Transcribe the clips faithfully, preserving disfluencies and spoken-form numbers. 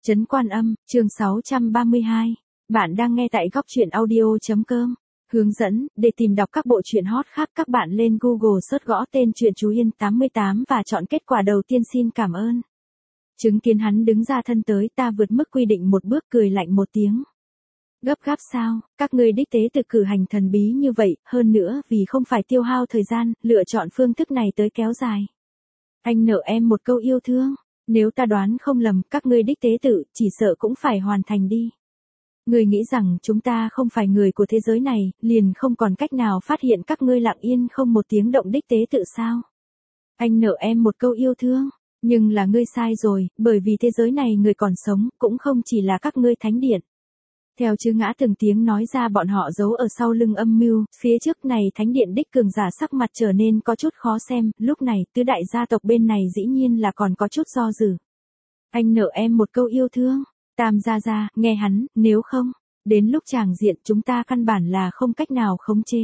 Trấn Quan Âm, chương sáu trăm ba mươi hai. Bạn đang nghe tại góc truyện audio.com. Hướng dẫn, để tìm đọc các bộ truyện hot khác các bạn lên Google search gõ tên truyện Chú Yên tám mươi tám và chọn kết quả đầu tiên xin cảm ơn. Chứng kiến hắn đứng ra thân tới ta vượt mức quy định một bước cười lạnh một tiếng. Gấp gáp sao, các ngươi đích tế từ cử hành thần bí như vậy, hơn nữa vì không phải tiêu hao thời gian, lựa chọn phương thức này tới kéo dài. Anh nợ em một câu yêu thương. Nếu ta đoán không lầm, các ngươi đích tế tự, chỉ sợ cũng phải hoàn thành đi. Ngươi nghĩ rằng chúng ta không phải người của thế giới này, liền không còn cách nào phát hiện các ngươi lặng yên không một tiếng động đích tế tự sao? Anh nợ em một câu yêu thương, nhưng là ngươi sai rồi, bởi vì thế giới này người còn sống, cũng không chỉ là các ngươi thánh điện. Theo chư ngã từng tiếng nói ra bọn họ giấu ở sau lưng âm mưu, phía trước này thánh điện đích cường giả sắc mặt trở nên có chút khó xem, lúc này tứ đại gia tộc bên này dĩ nhiên là còn có chút do dự. Anh nợ em một câu yêu thương, Tam gia gia, nghe hắn, nếu không, đến lúc tràng diện chúng ta căn bản là không cách nào khống chế.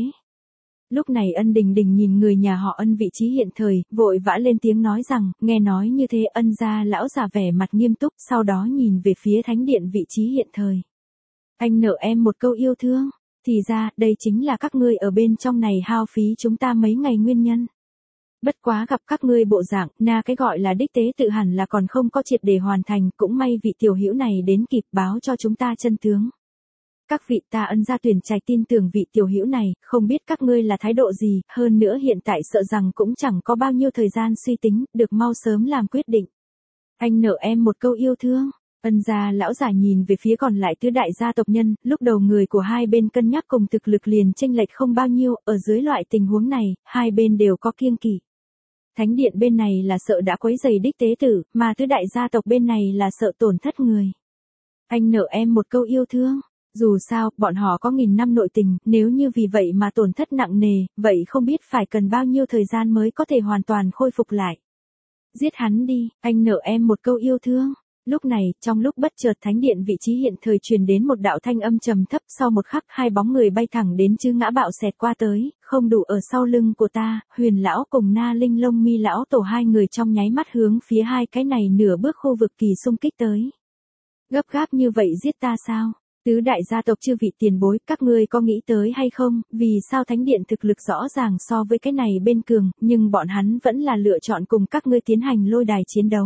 Lúc này Ân Đình Đình nhìn người nhà họ Ân vị trí hiện thời, vội vã lên tiếng nói rằng, nghe nói như thế Ân gia lão già vẻ mặt nghiêm túc, sau đó nhìn về phía thánh điện vị trí hiện thời. Anh nợ em một câu yêu thương, thì ra, đây chính là các ngươi ở bên trong này hao phí chúng ta mấy ngày nguyên nhân. Bất quá gặp các ngươi bộ dạng, na cái gọi là đích tế tự hẳn là còn không có triệt để hoàn thành, cũng may vị tiểu hữu này đến kịp báo cho chúng ta chân tướng. Các vị ta Ân gia tuyển trạch tin tưởng vị tiểu hữu này, không biết các ngươi là thái độ gì, hơn nữa hiện tại sợ rằng cũng chẳng có bao nhiêu thời gian suy tính, được mau sớm làm quyết định. Anh nợ em một câu yêu thương. Ân gia lão giả nhìn về phía còn lại tứ đại gia tộc nhân, lúc đầu người của hai bên cân nhắc cùng thực lực liền chênh lệch không bao nhiêu, ở dưới loại tình huống này, hai bên đều có kiêng kỵ. Thánh điện bên này là sợ đã quấy rầy đích tế tử, mà tứ đại gia tộc bên này là sợ tổn thất người. Anh nợ em một câu yêu thương, dù sao, bọn họ có nghìn năm nội tình, nếu như vì vậy mà tổn thất nặng nề, vậy không biết phải cần bao nhiêu thời gian mới có thể hoàn toàn khôi phục lại. Giết hắn đi, anh nợ em một câu yêu thương. Lúc này, trong lúc bất chợt thánh điện vị trí hiện thời truyền đến một đạo thanh âm trầm thấp, sau một khắc hai bóng người bay thẳng đến chư ngã bạo xẹt qua tới, không đủ ở sau lưng của ta, Huyền lão cùng Na Linh Lông Mi lão tổ hai người trong nháy mắt hướng phía hai cái này nửa bước khu vực kỳ xung kích tới. Gấp gáp như vậy giết ta sao? Tứ đại gia tộc chư vị tiền bối, các ngươi có nghĩ tới hay không, vì sao thánh điện thực lực rõ ràng so với cái này bên cường, nhưng bọn hắn vẫn là lựa chọn cùng các ngươi tiến hành lôi đài chiến đấu.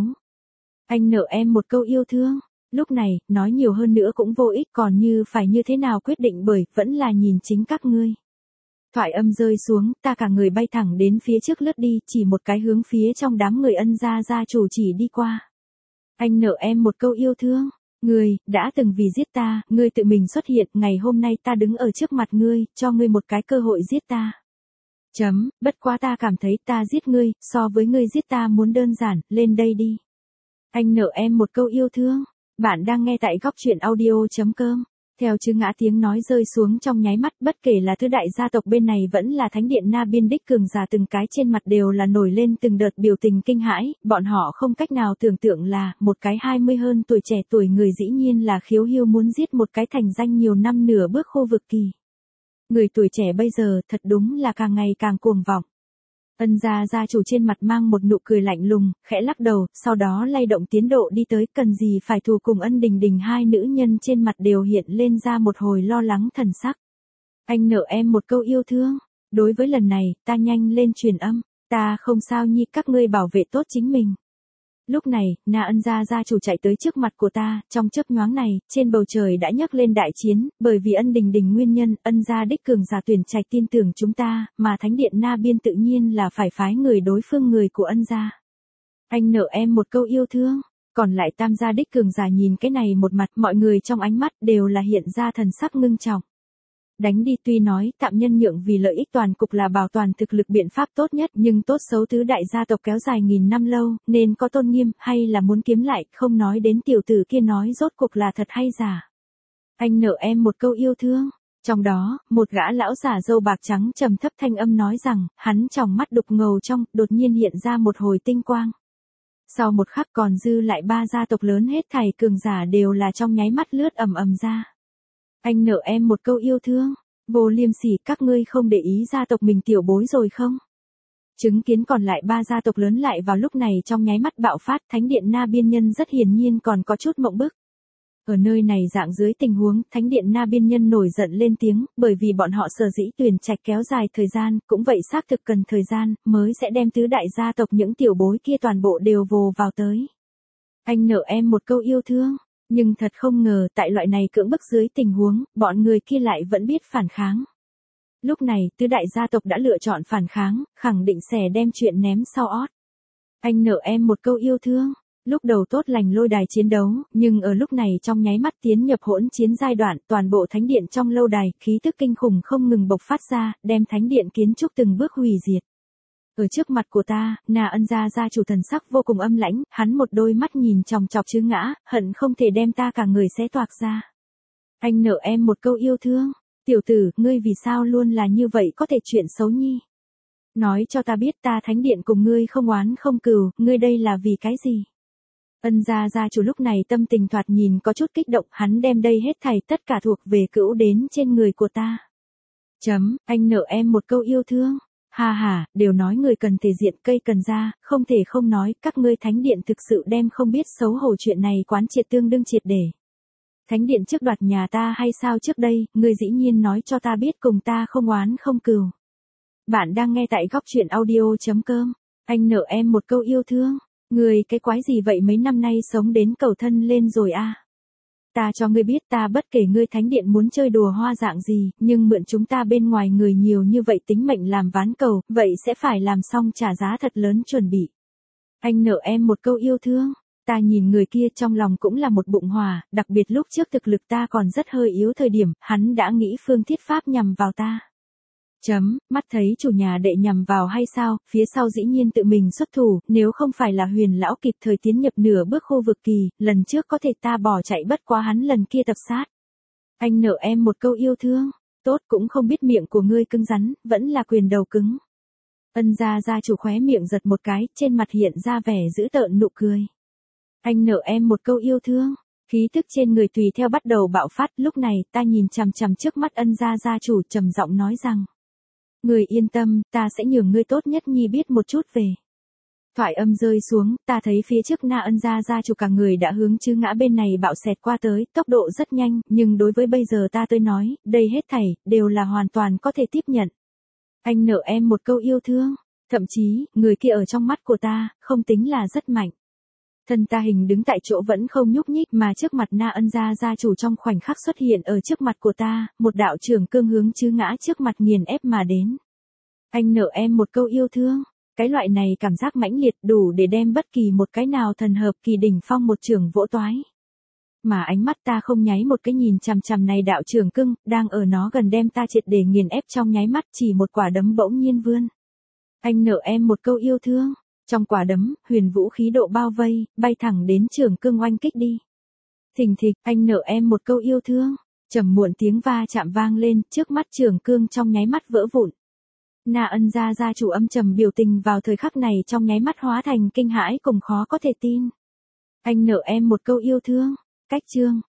Anh nợ em một câu yêu thương, lúc này, nói nhiều hơn nữa cũng vô ích, còn như phải như thế nào quyết định bởi, vẫn là nhìn chính các ngươi. Thoại âm rơi xuống, ta cả người bay thẳng đến phía trước lướt đi, chỉ một cái hướng phía trong đám người Ân gia gia chủ chỉ đi qua. Anh nợ em một câu yêu thương, ngươi, đã từng vì giết ta, ngươi tự mình xuất hiện, ngày hôm nay ta đứng ở trước mặt ngươi, cho ngươi một cái cơ hội giết ta. Chấm, bất quá ta cảm thấy ta giết ngươi, so với ngươi giết ta muốn đơn giản, lên đây đi. Anh nợ em một câu yêu thương. Bạn đang nghe tại góc truyện audio.com. Theo chư ngã tiếng nói rơi xuống trong nháy mắt, bất kể là tứ đại gia tộc bên này vẫn là thánh điện Na Biên đích cường giả, từng cái trên mặt đều là nổi lên từng đợt biểu tình kinh hãi, bọn họ không cách nào tưởng tượng là, một cái hai mươi hơn tuổi trẻ tuổi người dĩ nhiên là khiếu hiêu muốn giết một cái thành danh nhiều năm nửa bước khu vực kỳ. Người tuổi trẻ bây giờ thật đúng là càng ngày càng cuồng vọng. Ân gia gia chủ trên mặt mang một nụ cười lạnh lùng, khẽ lắc đầu, sau đó lay động tiến độ đi tới, cần gì phải thù cùng Ân Đình Đình, hai nữ nhân trên mặt đều hiện lên ra một hồi lo lắng thần sắc. Anh nợ em một câu yêu thương, đối với lần này, ta nhanh lên truyền âm, ta không sao nhi, các ngươi bảo vệ tốt chính mình. Lúc này, Na Ân gia gia chủ chạy tới trước mặt của ta, trong chớp nhoáng này, trên bầu trời đã nhấc lên đại chiến, bởi vì Ân Đình Đình nguyên nhân, Ân gia đích cường giả tuyển trạch tin tưởng chúng ta, mà thánh điện Na Biên tự nhiên là phải phái người đối phương người của Ân gia. Anh nợ em một câu yêu thương, còn lại Tam gia đích cường giả nhìn cái này một mặt, mọi người trong ánh mắt đều là hiện ra thần sắc ngưng trọng. Đánh đi, tuy nói tạm nhân nhượng vì lợi ích toàn cục là bảo toàn thực lực biện pháp tốt nhất, nhưng tốt xấu tứ đại gia tộc kéo dài nghìn năm lâu, nên có tôn nghiêm, hay là muốn kiếm lại, không nói đến tiểu tử kia nói rốt cuộc là thật hay giả. Anh nợ em một câu yêu thương. Trong đó, một gã lão giả râu bạc trắng trầm thấp thanh âm nói rằng, hắn trong mắt đục ngầu trong, đột nhiên hiện ra một hồi tinh quang. Sau một khắc còn dư lại ba gia tộc lớn hết thảy cường giả đều là trong nháy mắt lướt ầm ầm ra. Anh nợ em một câu yêu thương, vô liêm sỉ, các ngươi không để ý gia tộc mình tiểu bối rồi không? Chứng kiến còn lại ba gia tộc lớn lại vào lúc này trong nháy mắt bạo phát, thánh điện Na Biên nhân rất hiển nhiên còn có chút mộng bức. Ở nơi này dạng dưới tình huống, thánh điện Na Biên Nhân nổi giận lên tiếng, bởi vì bọn họ sở dĩ tuyển trạch kéo dài thời gian, cũng vậy xác thực cần thời gian, mới sẽ đem tứ đại gia tộc những tiểu bối kia toàn bộ đều vồ vào tới. Anh nợ em một câu yêu thương, nhưng thật không ngờ tại loại này cưỡng bức dưới tình huống, bọn người kia lại vẫn biết phản kháng. Lúc này, tứ đại gia tộc đã lựa chọn phản kháng, khẳng định sẽ đem chuyện ném sau ót. Anh nợ em một câu yêu thương. Lúc đầu tốt lành lôi đài chiến đấu, nhưng ở lúc này trong nháy mắt tiến nhập hỗn chiến giai đoạn, toàn bộ thánh điện trong lâu đài, khí tức kinh khủng không ngừng bộc phát ra, đem thánh điện kiến trúc từng bước hủy diệt. Ở trước mặt của ta, Na Ân gia gia chủ thần sắc vô cùng âm lãnh, hắn một đôi mắt nhìn chòng chọc chứ ngã, hận không thể đem ta cả người xé toạc ra. Anh nợ em một câu yêu thương, tiểu tử, ngươi vì sao luôn là như vậy có thể chuyện xấu nhi. Nói cho ta biết ta thánh điện cùng ngươi không oán không cừu, ngươi đây là vì cái gì? Ân gia gia chủ lúc này tâm tình thoạt nhìn có chút kích động, hắn đem đây hết thảy tất cả thuộc về cữu đến trên người của ta. Chấm, anh nợ em một câu yêu thương. Ha ha, đều nói người cần thể diện cây cần ra, không thể không nói, các ngươi thánh điện thực sự đem không biết xấu hổ chuyện này quán triệt tương đương triệt để. Thánh điện trước đoạt nhà ta hay sao trước đây, ngươi dĩ nhiên nói cho ta biết cùng ta không oán không cừu. Bạn đang nghe tại góc truyện audio chấm com, anh nợ em một câu yêu thương. Người cái quái gì vậy mấy năm nay sống đến cầu thân lên rồi a? À? Ta cho ngươi biết ta bất kể ngươi thánh điện muốn chơi đùa hoa dạng gì, nhưng mượn chúng ta bên ngoài người nhiều như vậy tính mệnh làm ván cầu, vậy sẽ phải làm xong trả giá thật lớn chuẩn bị. Anh nợ em một câu yêu thương, ta nhìn người kia trong lòng cũng là một bụng hòa, đặc biệt lúc trước thực lực ta còn rất hơi yếu thời điểm, hắn đã nghĩ phương thiết pháp nhằm vào ta. Chấm, mắt thấy chủ nhà đệ nhằm vào hay sao, phía sau dĩ nhiên tự mình xuất thủ, nếu không phải là Huyền lão kịp thời tiến nhập nửa bước khu vực kỳ, lần trước có thể ta bỏ chạy bất quá hắn lần kia tập sát. Anh nợ em một câu yêu thương, tốt cũng không biết miệng của ngươi cứng rắn, vẫn là quyền đầu cứng. Ân gia gia chủ khóe miệng giật một cái, trên mặt hiện ra vẻ dữ tợn nụ cười. Anh nợ em một câu yêu thương. Khí tức trên người tùy theo bắt đầu bạo phát, lúc này ta nhìn chằm chằm trước mắt Ân gia gia chủ trầm giọng nói rằng. Người yên tâm, ta sẽ nhường ngươi tốt nhất nhi biết một chút về. Thoại âm rơi xuống, ta thấy phía trước Na Ân gia gia chủ cả người đã hướng chư ngã bên này bạo xẹt qua tới, tốc độ rất nhanh, nhưng đối với bây giờ ta tới nói, đây hết thảy, đều là hoàn toàn có thể tiếp nhận. Anh nợ em một câu yêu thương, thậm chí, người kia ở trong mắt của ta, không tính là rất mạnh. Thân ta hình đứng tại chỗ vẫn không nhúc nhích mà trước mặt Na Ân gia gia chủ trong khoảnh khắc xuất hiện ở trước mặt của ta, một đạo trưởng cương hướng chư ngã trước mặt nghiền ép mà đến. Anh nợ em một câu yêu thương, cái loại này cảm giác mãnh liệt đủ để đem bất kỳ một cái nào thần hợp kỳ đỉnh phong một trưởng vỗ toái. Mà ánh mắt ta không nháy một cái nhìn chằm chằm này đạo trưởng cưng, đang ở nó gần đem ta triệt để nghiền ép trong nháy mắt chỉ một quả đấm bỗng nhiên vươn. Anh nợ em một câu yêu thương. Trong quả đấm, huyền vũ khí độ bao vây, bay thẳng đến trưởng cương oanh kích đi. Thình thịch, anh nợ em một câu yêu thương. Trầm muộn tiếng va chạm vang lên, trước mắt trưởng cương trong nháy mắt vỡ vụn. Na Ân gia gia chủ âm trầm biểu tình vào thời khắc này trong nháy mắt hóa thành kinh hãi cùng khó có thể tin. Anh nợ em một câu yêu thương. Cách chương.